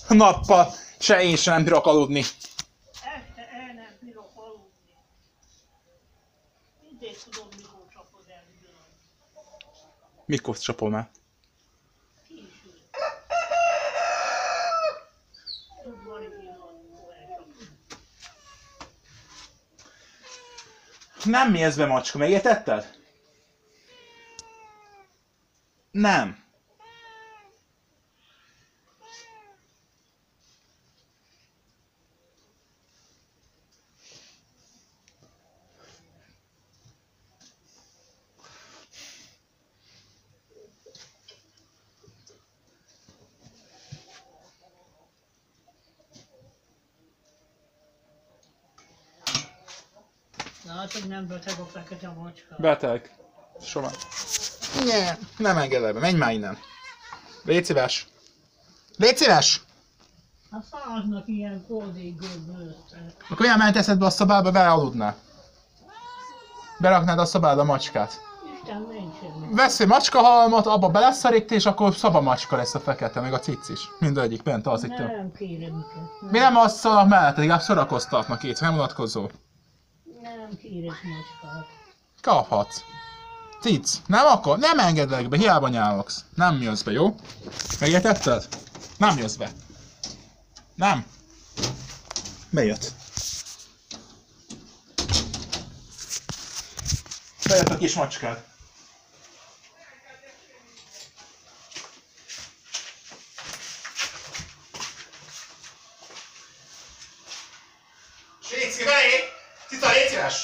Nappal se én sem nem bírok aludni. Este el nem bírok aludni. Mindig tudom, mikor csapod el ugyanaz. Mikor csapom el? Késő. Tudva mikor elcsapod. Nem mész be, macska, megértetted? Nem. Látod, nem beteg a fekete macska. Beteg. Soha. Nem engedek be, menj már innen. Légy szíves. Légy szíves! Hát száznak ilyen koldékgőből össze. Akkor miért ment eszedbe a szobába, bealudnál? Beraknád a szobába a macskát. Isten nincs semmi. Veszi macskahalmot, abba beleszarít, és akkor szabamacska lesz a fekete, meg a cic is. Mindegyik bent alszik tőle. Nem kérem őket. Mi nem asszalnak mellette, inkább szorakoztatnak itt, nem unatkozó. Nem kérek macskát. Kaphatsz. Cic, nem akar? Nem engedlek be, hiába nyálogsz. Nem jössz be, jó? Megértetted? Nem jössz be. Nem. Bejött. Bejött a kis macskád. Séci, belé! Cica, légy szíves!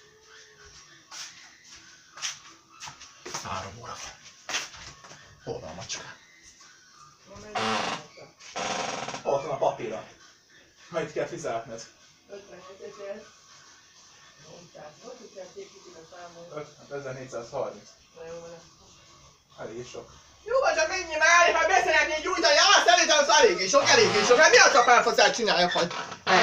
3 óra van. Hol van a macska? Ott van a papíra. Majd kell fizetned. 5430. Elég sok. Jó van, csak menjél már, ha beszeretnél gyújtani, szerintem az eléggé sok, hát mi a csapárfaszát csinálják, hogy...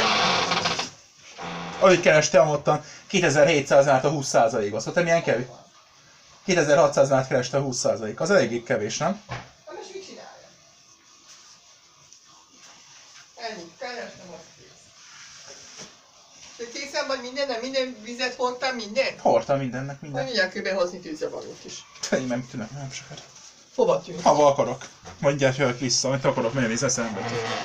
Ahogy kerestem ottan, 2700-nál a 20%-ot. Szóval te milyen kevés? 2600-nál kereste a 20%. Az eléggé kevés, nem? Hát most mit csinálja? Ennyi, kerestem azt kész. Te készen vagy minden vizet hordtál, mindent? Hordtam mindennek, Hogy minden. mindjárt kell behozni tűzzavarót is. Te nem tűnök, nem sokat. Hova tűnt? Hava akarok. Mondjál, jövök vissza, mert akarok menni eszembe.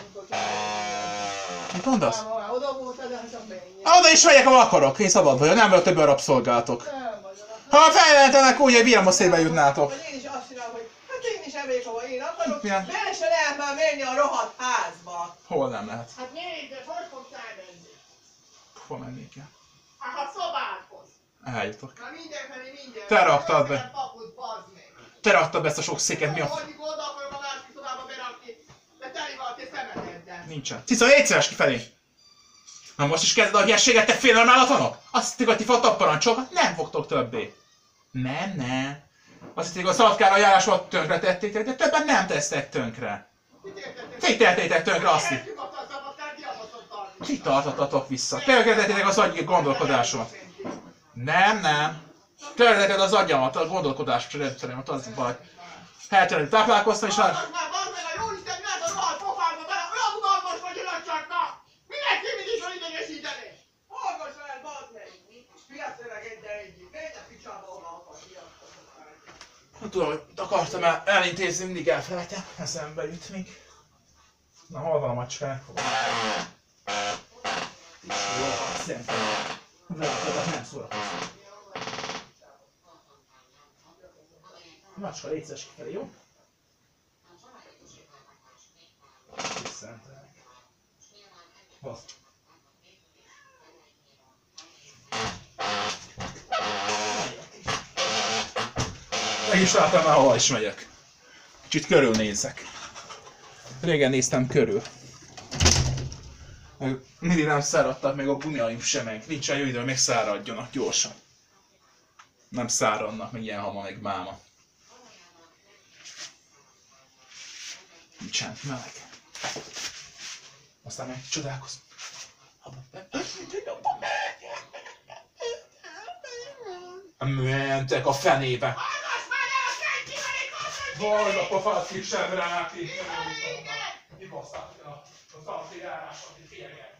Mit mondasz? Oda volt, de csak menjél. Oda is megyek, ahol akarok. Én szabad vagyok, nem vagyok többi a rabszolgátok. Nem vagy oda. Ha feljelentenek úgy, hogy Vilmoszébe jutnátok. Vagy én is azt csinálom, hogy hát én is emlék, ahol én akarok, Milyen? be se lehet már menni a rohadt házba. Hol nem lehet? Hát nézd, hogy fogsz elmenni? Hol mennék el? Hát a szobádhoz. Eljutok. Na mindenfelé mindjárt. Te raktad be. Paput, bazd meg. Te raktad be ezt a sok széket, mi a... Hogy oda akarom a másik szobába berakni, de teli van a te szemeteddel. Nincsen. Cica, légy szíves kifelé! Na most is kezded a hülyeséget, te félelmálatlanok? Azt hitték, hogy ti fogtok parancsolni? Nem fogtok többé. Nem. Azt hitték, hogy a szaladkára járásomat tönkre tettétek, de többen nem tesztek tönkre. Ti tettétek tönkre azt hitték. Eltűnt a szabadkát, kiadhatott tartani. Ti tartottatok vissza. Tönkretettétek az agyi gondolkodásomat. Nem. Tönkretetted az agyamat, a gondolkodás rendszeremet, az baj. Helytelenül táplálkoztam és már... Bazd meg, a jóisten, mi lehet a rohadt pofádba bele, olyan unalmas vagy ülötcsakna! Mindenki mindig van idegesíteni! Hallgass el, bazd meg! Fiatszöveg egyre egyik, menj a picsába, hol akar, fiatszöveg. Nem tudom, hogy akartam elintézni, mindig elfelejtem. Eszembe jut még. Na, hol van a macska? Jó, szerintem. Vele nem szórakoztam. Macska, légy szíves kifelé, jó? Visszaentelek. Basz. Meg is láttam már, hova is megyek. Kicsit körülnézek. Régen néztem körül. Mindig nem száradtak meg a gumiaim sem meg. Nincsen jó idő, hogy megszáradjanak gyorsan. Nem száradnak meg ilyen hama meg máma. Nincsen meleg. Aztán meg csodálkozom. Mentek a fenébe. Hallgass már el, senki van itt! Hallgass a fasz kis semráti! kibaszták a szalati járásban, hogy férjen.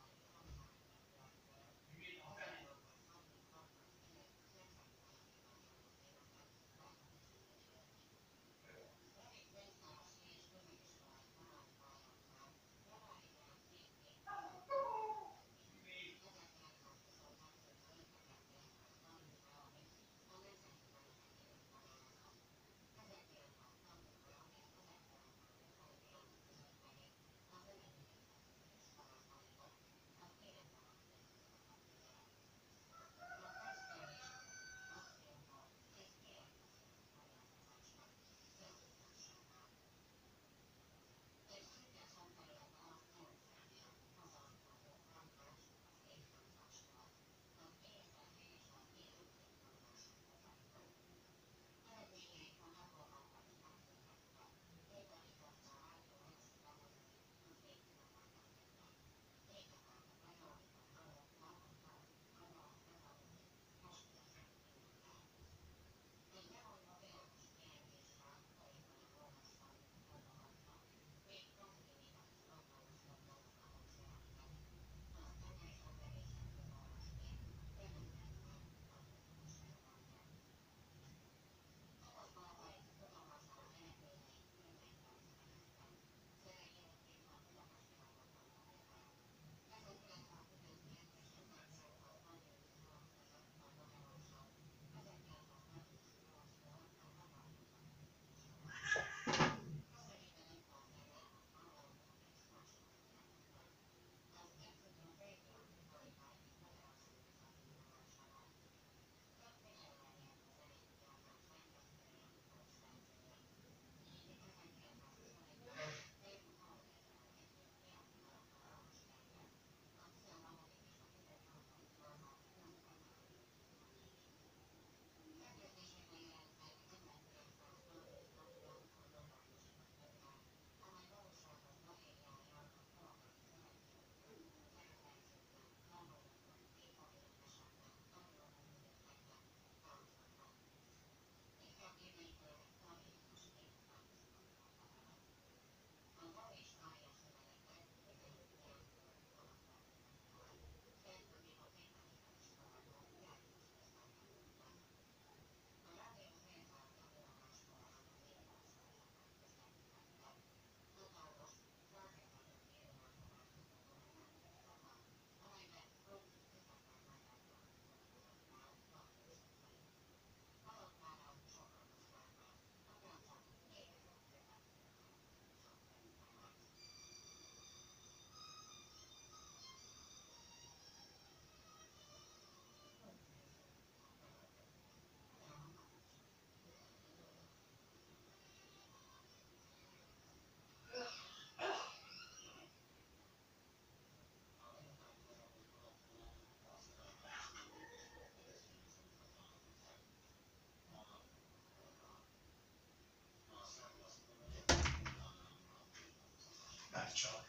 Csak.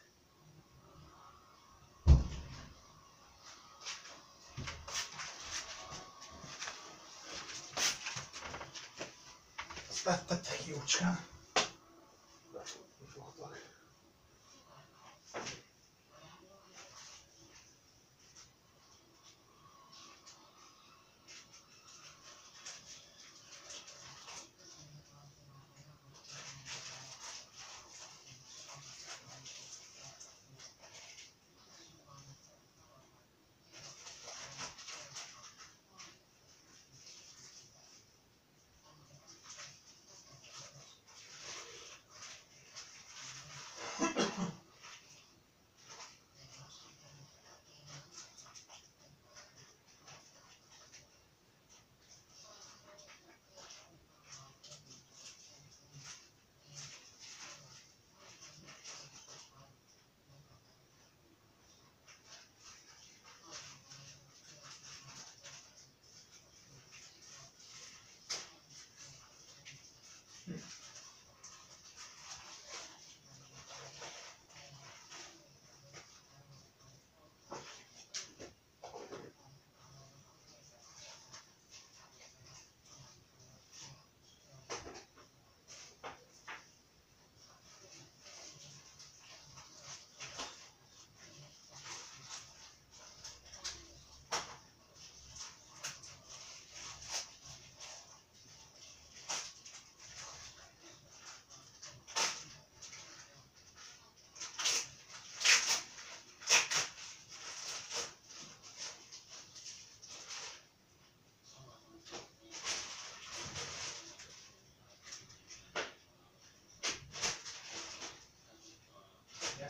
Azt tettek jócskán.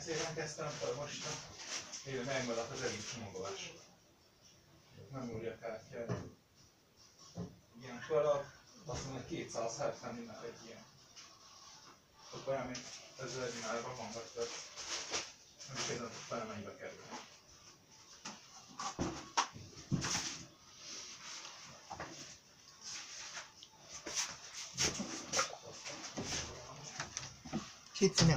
szépen kezdtem, akkor most élő megmaradt az egyik csomagolás. Memória kártya. Ilyenkor azt mondom, hogy 270 dinár egy ilyen. Akkor olyan, mint 1000 dinárban van, vagy több. Nem is értem, hogy fel mennyibe kerül. Sicina.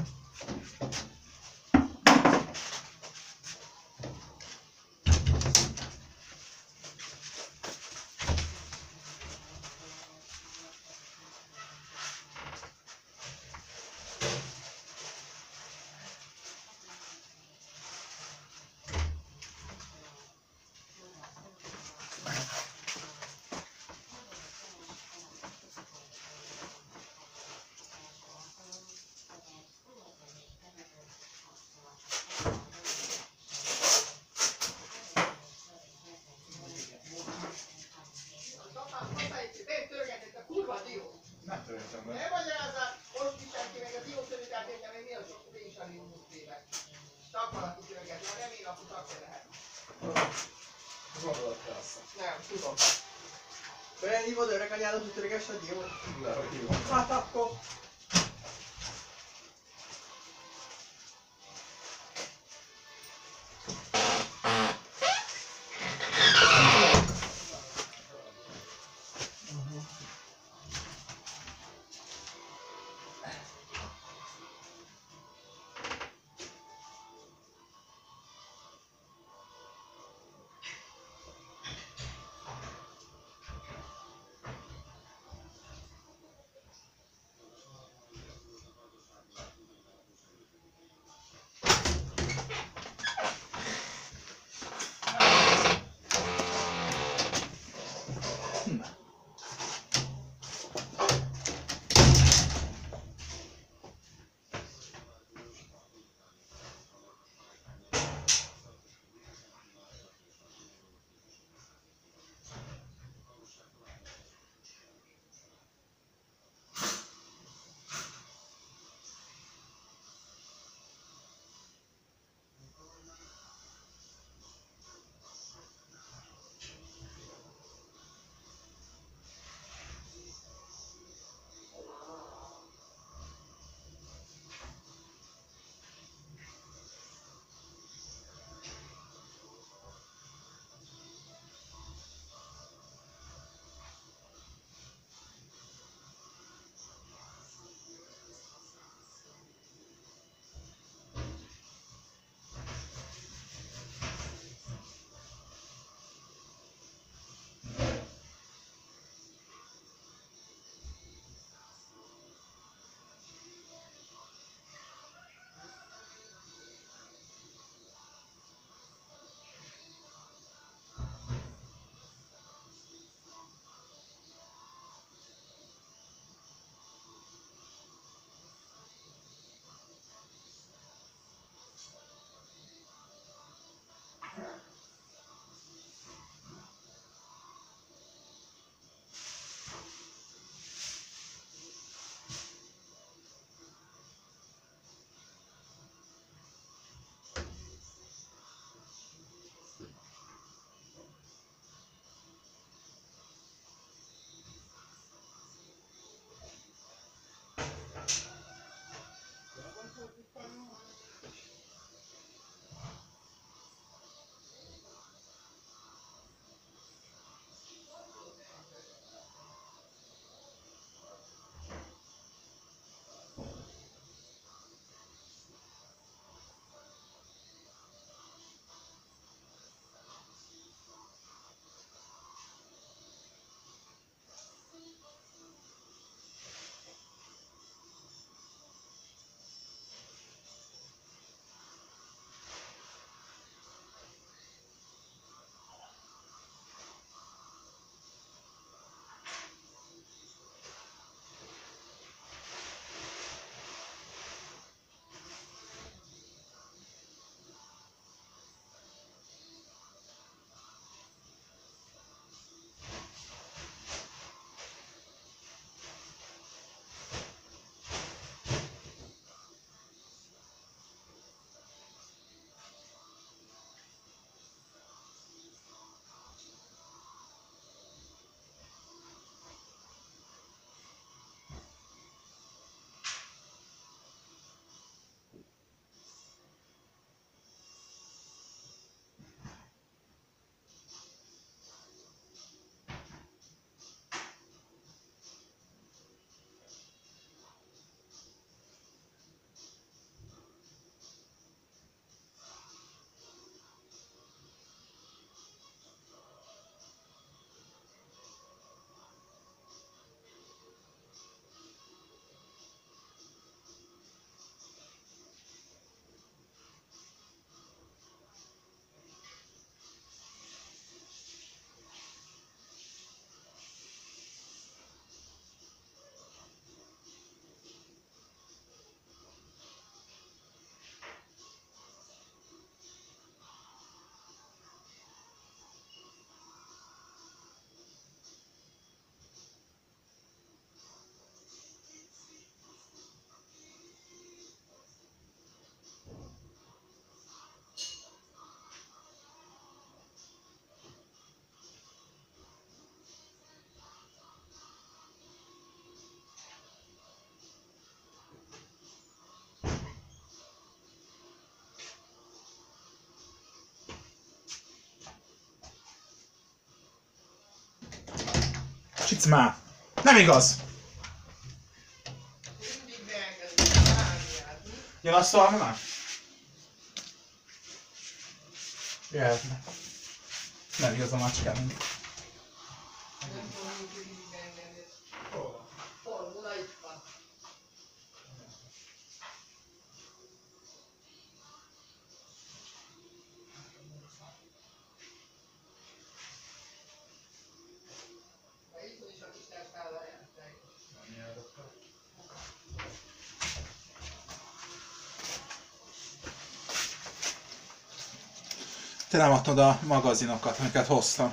Nem töröltem be. Ne magyarázzál, most viselt ki meg a diószörítát, értem, hogy mi az sok pénzsali munkvének. Csak valaki törget, ha nem én, akkor csak se lehet. Gondolat klassz. Nem, tudom. Felhívod öreg anyádat, hogy törgess a diót? De hogy hívom. Hát akkor. Csicmá. Nem igaz. Mindig beengedünk a bármiát. Jön a szalma már? Jöhetne. Nem igaz a macskám. Nem fogunk mindig beengedni. Formula itt van. Itthon is a kis testálláját. Te nem adtad a magazinokat, amiket hoztam.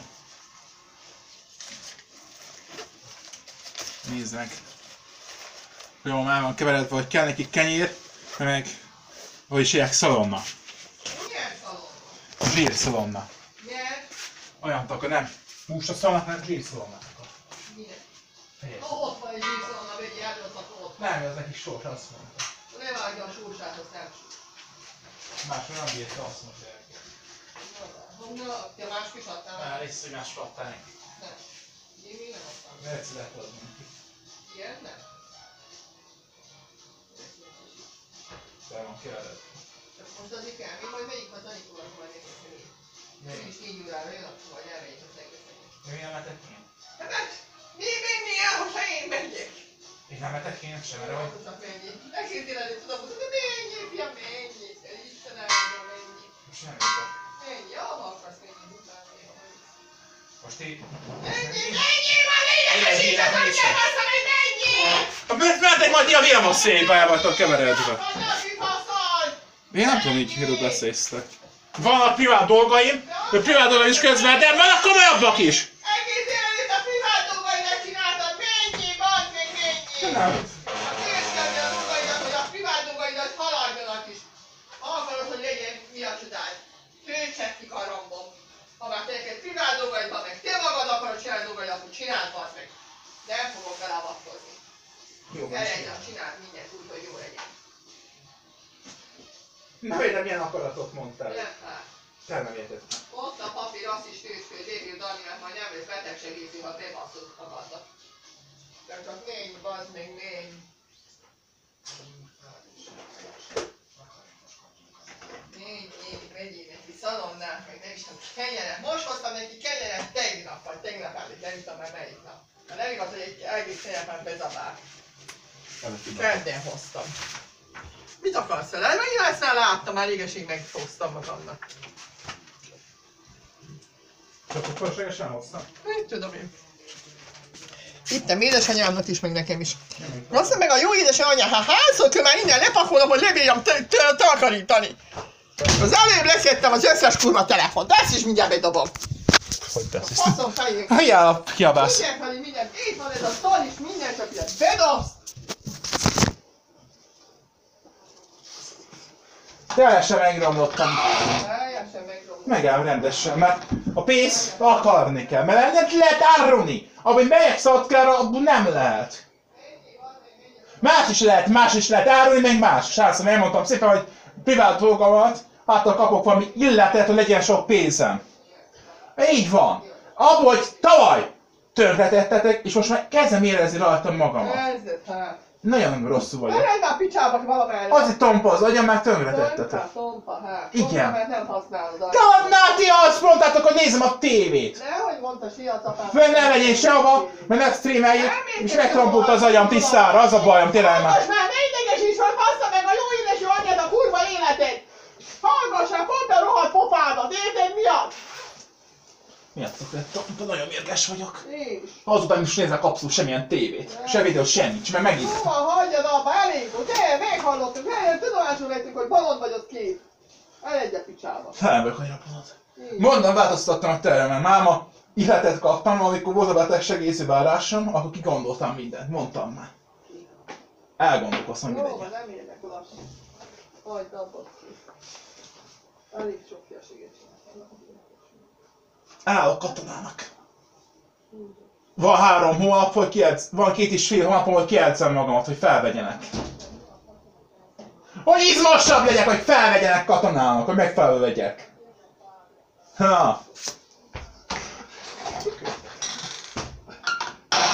Nézd meg. Jó, már van keveredve, hogy kell neki kenyér, meg... Hogy is hívják, szalonna. Milyen szalon? Zsírszalonna. Milyen? Olyan akkor nem húsra szalonnak, hanem zsírszalonnak. Milyen? Helyes. Ott van egy zsírszalon, a vegyi előszak ott. Nem, ez neki sors, azt mondta. Ne vágja a sósát, azt nem süt. Másra nem bírta, azt mondta. Te más is adtál? Már vissza, hogy másra adtál neki. Nem. Én még nem adtam. Egyszer lehet adni neki. Ilyen nem? De van keveredve. Csak most azért kell, mi majd megyik az Anikónak majd nézni. Ő is 4 órára jön, akkor majd elmegyik az egészet. Én nem metek én? Hát mi menni el, hogyha én megyek? Én nem metek én sem, erre vagy. Csak mennyi. Egész életet tudom, hogy mennyi, fiam, mennyi. Isten áldja, mennyi. Most nem jöttek. Mennyi, ahol akarsz mennyi után. Most így... Mennyi van, idegesített, hogy nem azt, hogy mennyi! Mentek majd ti a Vilmoszékba, el vagytok keveredve. Hogy faszol! Én nem tudom így, hogy beszéljtek. Vannak privát dolgaim, hogy privát dolgaim is közben, de vannak komolyabbak is! Egész életét a privát dolgaidat csináltad, mennyi, bazd meg, mennyi! Nem. Készkedj a dolgaidat, hogy a privát dolgaidat haladjanak is. Ha akarod, hogy legyen mi a csodád, töltsed ki karambom. Ha már te neked privát dolgaid van meg, te magad akarod csinálni dolgaid, akkor csináld, bazd meg. Nem fogok beleavatkozni. Jó, Elegyem, csináld mindent úgy, hogy jó legyen. Na, de milyen akaratot mondtál? Nem, hát. Te nem értettem. Ott a papír, azt is tőzsfő, David Daniel, majd nem lesz betegsegítő, ha te basszod magadnak. De csak négy, bazd meg, négy. Négy, vegyél neki szalonnát, meg nem is tudom, kenyeret. Most hoztam neki kenyeret tegnap, vagy tegnap előtt, nem tudom már melyik nap. Hát nem igaz, hogy egy egész kenyeret bezabál. Kedden hoztam. Mit akarsz vele? Megint ezt már láttam, már régeség megfogtam magamnak. Csak a fölségesen hoztam? Mit tudom én. Vittem édesanyámnak is, meg nekem is. Aztán meg a jó édesanyja, ha házol, már innen lepakolom, hogy lebírjam takarítani. Az előbb leszettem az összes kurva telefont, de ezt is mindjárt bedobom. Hogy tesz ezt? Faszom fején. Hiába kiabálsz. Mindenfelé minden, itt van ez a szal is, minden csak ide bedobsz. Teljesen megromlottam. Teljesen megromlott. Megáll rendesen, mert a pénzt akarni kell, mert nem lehet árulni. Ahogy megyek Szavatkára, abból nem lehet. Más is lehet árulni, meg más. Srácom, elmondtam szépen, hogy privát dolgomat, háttal kapok valami illetet, hogy legyen sok pénzem. Így van. Abból, hogy tavaly tönkretettetek, és most már kezdem érezni rajtam magamat. Kezded, hát. Nagyon rosszul vagyok. Eredj már picsába valamelyre. Azért tompa az agyam, már tönkretettetek. Tompa, hát. Igen. Tompa, mert nem használod. De annál ti azt mondtátok, hogy nézem a tévét. Nehogy mondta siacapát. Föl ne legyél sehova, mert megstreameljük, és megtrompult az agyam tisztára, az a bajom, tényleg már. Most már ne idegesíts, hogy bassza meg a jó édesű anyjad a kurva életed! Hallgass már, pont a rohadt pofádat, érted miatt? Miattok lett, nagyon mérges vagyok. Nincs. Azután is nézek abszolút semmilyen tévét. Se videó, semmit, mert megint. Hova hagyjad abba, elég volt, meghallottuk, tudomásul vettük, hogy balond vagy ott kép. Eledj a picsába. Fel vagyok annyira panat. Mondom, változtattam a teremmel. Máma ihletet kaptam, amikor volt a betegsegészővárásom, akkor kigondoltam mindent, mondtam már. Elgondolkoztam, Jó, mindegy. van, nem érnek lassan. Hagyd abba ki. Elég sok hülyeséget csináltam. Állok katonának. Van 3 hónap, hogy van 2,5 hónapom, hogy kijátszom magamat, hogy felvegyenek. Hogy izmosabb legyek, hogy felvegyenek katonának, hogy megfelelő legyek. Ha.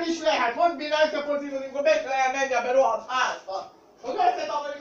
is lehet, mondd mi nem kell pozírozni, amikor be kell menni ebbe rohadt házba. Hogy összetapod